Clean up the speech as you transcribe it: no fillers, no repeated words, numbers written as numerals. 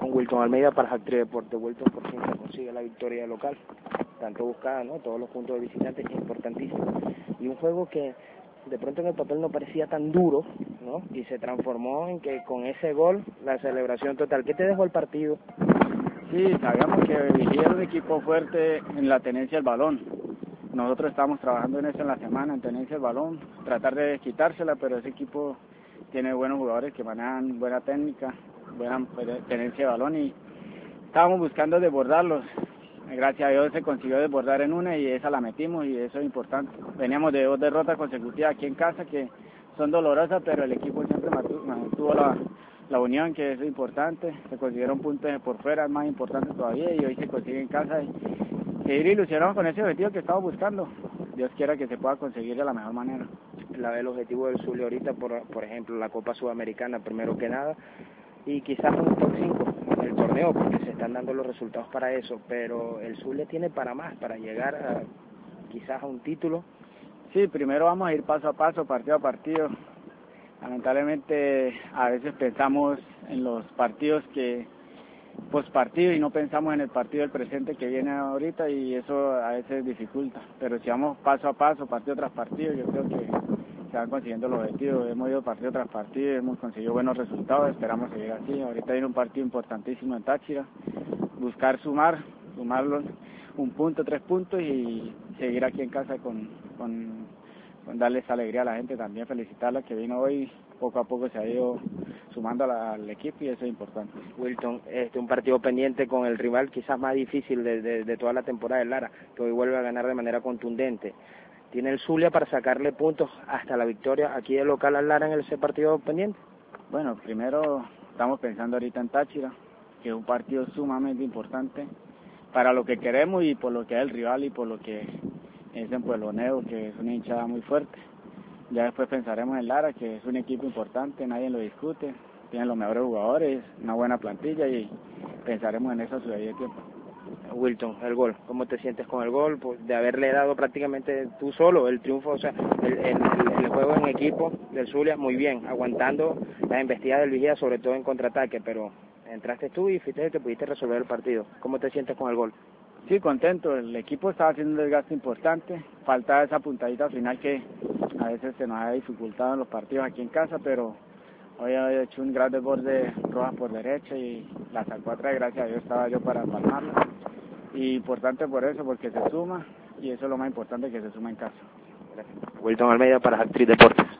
con Wilton Almeida para Actriz Deporte. Wilton por fin se consigue la victoria local, tanto buscada, ¿no? Todos los puntos de visitantes, importantísimo. Y un juego que de pronto en el papel no parecía tan duro, ¿no? Y se transformó en que con ese gol, la celebración total. ¿Qué te dejó el partido? Sí, sabíamos que Vigía era un equipo fuerte en la tenencia del balón. Nosotros estamos trabajando en eso en la semana, en tenencia del balón, tratar de quitársela, pero ese equipo tiene buenos jugadores que manejan buena técnica, buena tenencia de balón y estábamos buscando desbordarlos. Gracias a Dios se consiguió desbordar en una y esa la metimos y eso es importante. Veníamos de 2 derrotas consecutivas aquí en casa que son dolorosas, pero el equipo siempre mantuvo la unión, que es importante. Se consiguieron puntos por fuera, es más importante todavía, y hoy se consigue en casa. Y seguir ilusionados con ese objetivo que estamos buscando. Dios quiera que se pueda conseguir de la mejor manera. El objetivo del Zulia ahorita, por ejemplo, la Copa Sudamericana, primero que nada, y quizás un top 5 en el torneo, porque se están dando los resultados para eso, pero el Zulia tiene para más, para llegar quizás a un título. Sí, primero vamos a ir paso a paso, partido a partido. Lamentablemente a veces pensamos en los partidos que postpartido y no pensamos en el partido del presente que viene ahorita y eso a veces dificulta, pero si vamos paso a paso, partido tras partido, yo creo que se van consiguiendo los objetivos. Hemos ido partido tras partido, hemos conseguido buenos resultados, esperamos seguir así. Ahorita viene un partido importantísimo en Táchira, buscar sumarlos, un punto, 3 puntos y seguir aquí en casa con darles alegría a la gente, también felicitarla que vino hoy, poco a poco se ha ido sumando al equipo y eso es importante. Wilton, un partido pendiente con el rival quizás más difícil de toda la temporada de Lara, que hoy vuelve a ganar de manera contundente. ¿Tiene el Zulia para sacarle puntos hasta la victoria aquí de local al Lara en ese partido pendiente? Bueno, primero estamos pensando ahorita en Táchira, que es un partido sumamente importante para lo que queremos y por lo que es el rival y por lo que es en Pueblo Nuevo, que es una hinchada muy fuerte. Ya después pensaremos en Lara, que es un equipo importante, nadie lo discute, tienen los mejores jugadores, una buena plantilla y pensaremos en eso a su debido tiempo. Wilton, el gol, ¿cómo te sientes con el gol? Pues de haberle dado prácticamente tú solo el triunfo, o sea, el juego en equipo del Zulia, muy bien, aguantando las embestidas del Vigía, sobre todo en contraataque, pero entraste tú y fuiste el que pudiste resolver el partido. ¿Cómo te sientes con el gol? Sí, contento, el equipo estaba haciendo un desgaste importante, faltaba esa puntadita final que a veces se nos ha dificultado en los partidos aquí en casa, pero hoy he hecho un gran desborde Rojas por derecha y la sacó atrás, gracias a Dios estaba yo para palmarla. Y importante por eso, porque se suma y eso es lo más importante, que se suma en casa. Gracias. Wilton Almeida para Actriz Deportes.